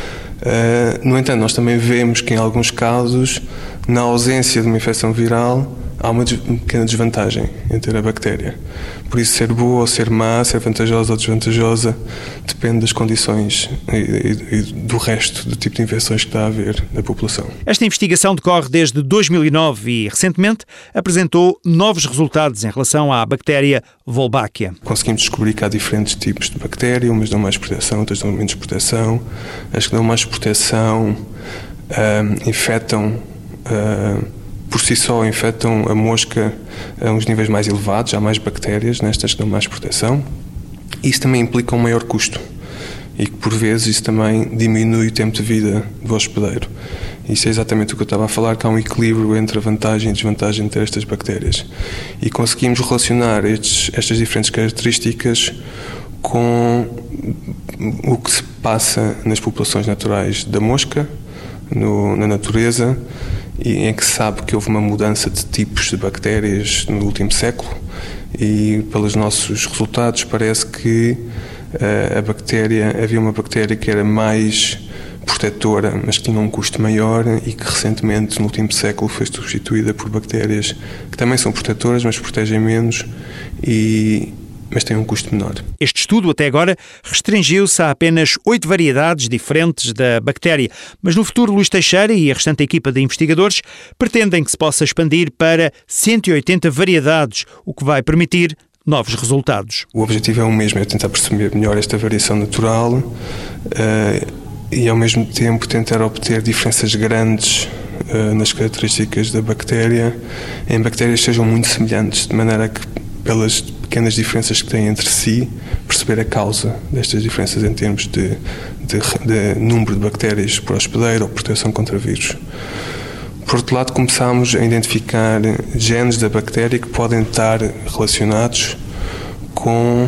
No entanto, nós também vemos que em alguns casos, na ausência de uma infecção viral, há uma pequena desvantagem em ter a bactéria. Por isso, ser boa ou ser má, ser vantajosa ou desvantajosa, depende das condições e do resto do tipo de infecções que está a haver na população. Esta investigação decorre desde 2009 e, recentemente, apresentou novos resultados em relação à bactéria Wolbachia. Conseguimos descobrir que há diferentes tipos de bactéria, umas dão mais proteção, outras dão menos proteção. As que dão mais proteção infectam por si só infectam a mosca a uns níveis mais elevados, há mais bactérias nestas que dão mais proteção. Isso também implica um maior custo e que, por vezes, isso também diminui o tempo de vida do hospedeiro. Isso é exatamente o que eu estava a falar, que há um equilíbrio entre a vantagem e desvantagem de ter estas bactérias. E conseguimos relacionar estas diferentes características com o que se passa nas populações naturais da mosca, na natureza, e em que se sabe que houve uma mudança de tipos de bactérias no último século e, pelos nossos resultados, parece que havia uma bactéria que era mais protetora, mas que tinha um custo maior e que recentemente, no último século, foi substituída por bactérias que também são protetoras, mas protegem menos mas tem um custo menor. Este estudo, até agora, restringiu-se a apenas 8 variedades diferentes da bactéria, mas no futuro Luís Teixeira e a restante equipa de investigadores pretendem que se possa expandir para 180 variedades, o que vai permitir novos resultados. O objetivo é o mesmo, é tentar perceber melhor esta variação natural e, ao mesmo tempo, tentar obter diferenças grandes nas características da bactéria, em bactérias que sejam muito semelhantes, de maneira que, pelas pequenas diferenças que têm entre si, perceber a causa destas diferenças em termos de número de bactérias por hospedeiro ou proteção contra vírus. Por outro lado, começámos a identificar genes da bactéria que podem estar relacionados com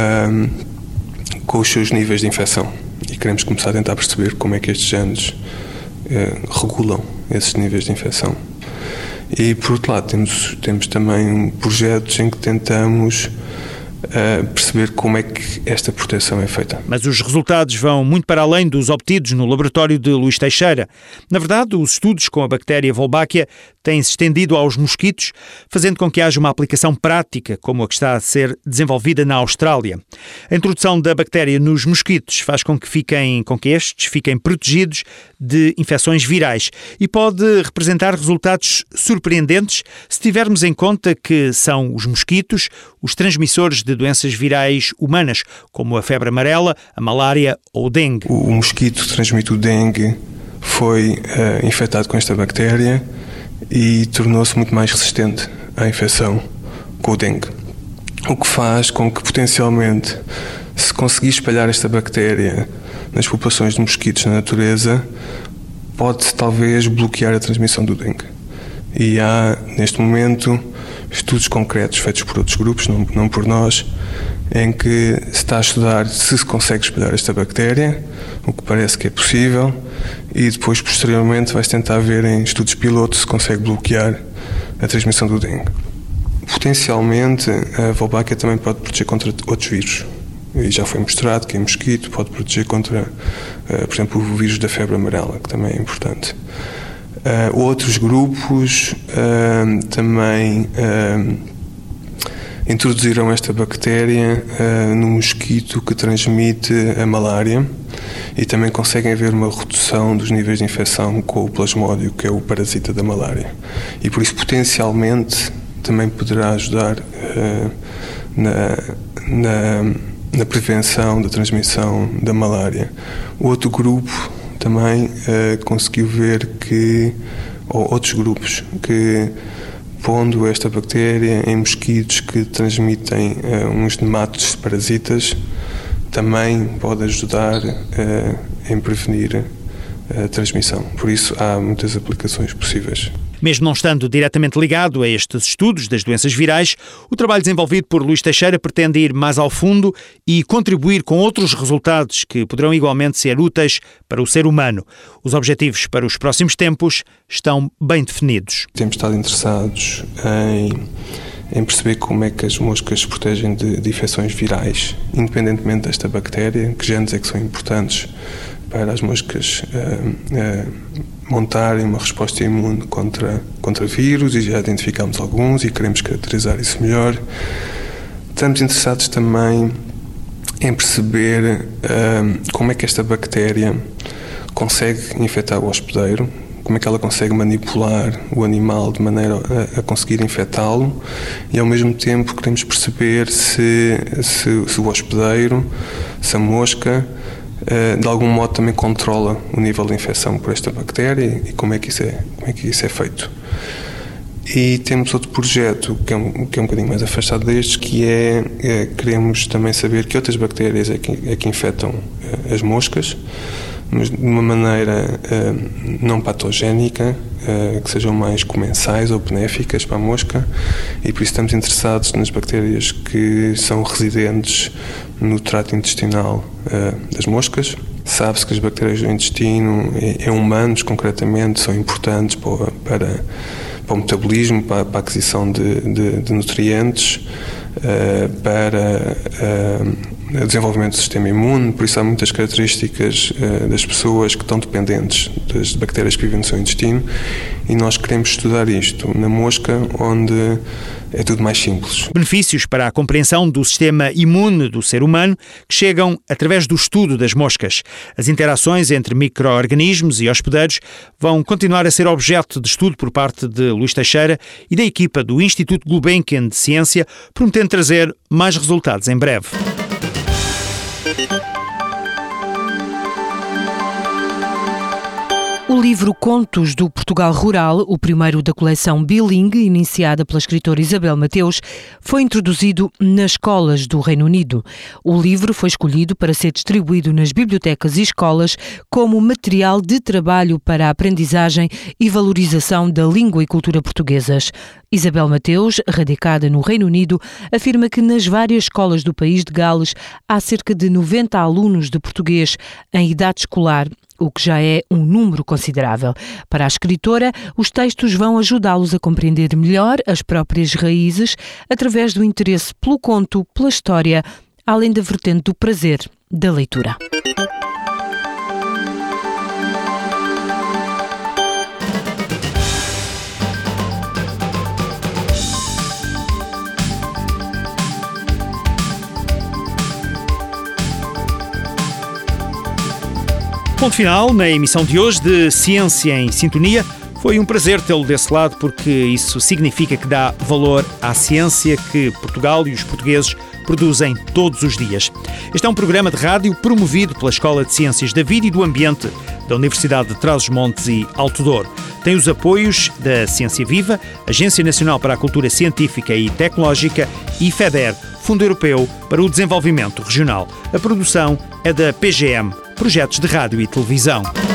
os seus níveis de infecção. E queremos começar a tentar perceber como é que estes genes regulam esses níveis de infecção. E, por outro lado, temos também projetos em que tentamos perceber como é que esta proteção é feita. Mas os resultados vão muito para além dos obtidos no laboratório de Luís Teixeira. Na verdade, os estudos com a bactéria Wolbachia têm-se estendido aos mosquitos, fazendo com que haja uma aplicação prática, como a que está a ser desenvolvida na Austrália. A introdução da bactéria nos mosquitos faz com que estes fiquem protegidos de infecções virais e pode representar resultados surpreendentes se tivermos em conta que são os mosquitos os transmissores de doenças virais humanas, como a febre amarela, a malária ou o dengue. O mosquito que transmite o dengue foi infectado com esta bactéria e tornou-se muito mais resistente à infecção com o dengue. O que faz com que, potencialmente, se conseguir espalhar esta bactéria nas populações de mosquitos na natureza, pode talvez bloquear a transmissão do dengue. E há, neste momento, estudos concretos feitos por outros grupos, não por nós, em que se está a estudar se consegue espalhar esta bactéria, o que parece que é possível, e depois, posteriormente, vai-se tentar ver em estudos pilotos se consegue bloquear a transmissão do dengue. Potencialmente, a Wolbachia também pode proteger contra outros vírus. E já foi mostrado que em mosquito pode proteger contra, por exemplo, o vírus da febre amarela, que também é importante. Outros grupos também introduziram esta bactéria no mosquito que transmite a malária e também conseguem ver uma redução dos níveis de infecção com o plasmódio, que é o parasita da malária. E por isso, potencialmente, também poderá ajudar na prevenção da transmissão da malária. Outro grupo também conseguiu ver ou outros grupos, que pondo esta bactéria em mosquitos que transmitem uns nematodes parasitas, também pode ajudar em prevenir a transmissão. Por isso, há muitas aplicações possíveis. Mesmo não estando diretamente ligado a estes estudos das doenças virais, o trabalho desenvolvido por Luís Teixeira pretende ir mais ao fundo e contribuir com outros resultados que poderão igualmente ser úteis para o ser humano. Os objetivos para os próximos tempos estão bem definidos. Temos estado interessados em perceber como é que as moscas se protegem de infecções virais, independentemente desta bactéria, que genes é que são importantes para as moscas montarem uma resposta imune contra vírus, e já identificamos alguns e queremos caracterizar isso melhor. Estamos interessados também em perceber como é que esta bactéria consegue infectar o hospedeiro, como é que ela consegue manipular o animal de maneira a conseguir infectá-lo, e ao mesmo tempo queremos perceber se o hospedeiro, se a mosca, de algum modo também controla o nível de infecção por esta bactéria e como é que isso é feito. E temos outro projeto que é um bocadinho mais afastado destes, que queremos também saber que outras bactérias é que infectam as moscas, mas de uma maneira não patogénica, que sejam mais comensais ou benéficas para a mosca, e por isso estamos interessados nas bactérias que são residentes no trato intestinal das moscas. Sabe-se que as bactérias do intestino, em humanos concretamente, são importantes para o metabolismo, para a aquisição de nutrientes, para o desenvolvimento do sistema imune. Por isso há muitas características das pessoas que estão dependentes das bactérias que vivem no seu intestino, e nós queremos estudar isto na mosca, onde é tudo mais simples. Benefícios para a compreensão do sistema imune do ser humano que chegam através do estudo das moscas. As interações entre micro-organismos e hospedeiros vão continuar a ser objeto de estudo por parte de Luís Teixeira e da equipa do Instituto Gulbenkian de Ciência, prometendo trazer mais resultados em breve. O livro Contos do Portugal Rural, o primeiro da coleção bilingue, iniciada pela escritora Isabel Mateus, foi introduzido nas escolas do Reino Unido. O livro foi escolhido para ser distribuído nas bibliotecas e escolas como material de trabalho para a aprendizagem e valorização da língua e cultura portuguesas. Isabel Mateus, radicada no Reino Unido, afirma que nas várias escolas do país de Gales há cerca de 90 alunos de português em idade escolar, o que já é um número considerável. Para a escritora, os textos vão ajudá-los a compreender melhor as próprias raízes através do interesse pelo conto, pela história, além da vertente do prazer da leitura. Ponto final na emissão de hoje de Ciência em Sintonia. Foi um prazer tê-lo desse lado, porque isso significa que dá valor à ciência que Portugal e os portugueses produzem todos os dias. Este é um programa de rádio promovido pela Escola de Ciências da Vida e do Ambiente da Universidade de Trás-os-Montes e Alto Douro. Tem os apoios da Ciência Viva, Agência Nacional para a Cultura Científica e Tecnológica e FEDER, Fundo Europeu para o Desenvolvimento Regional. A produção é da PGM, Projetos de Rádio e Televisão.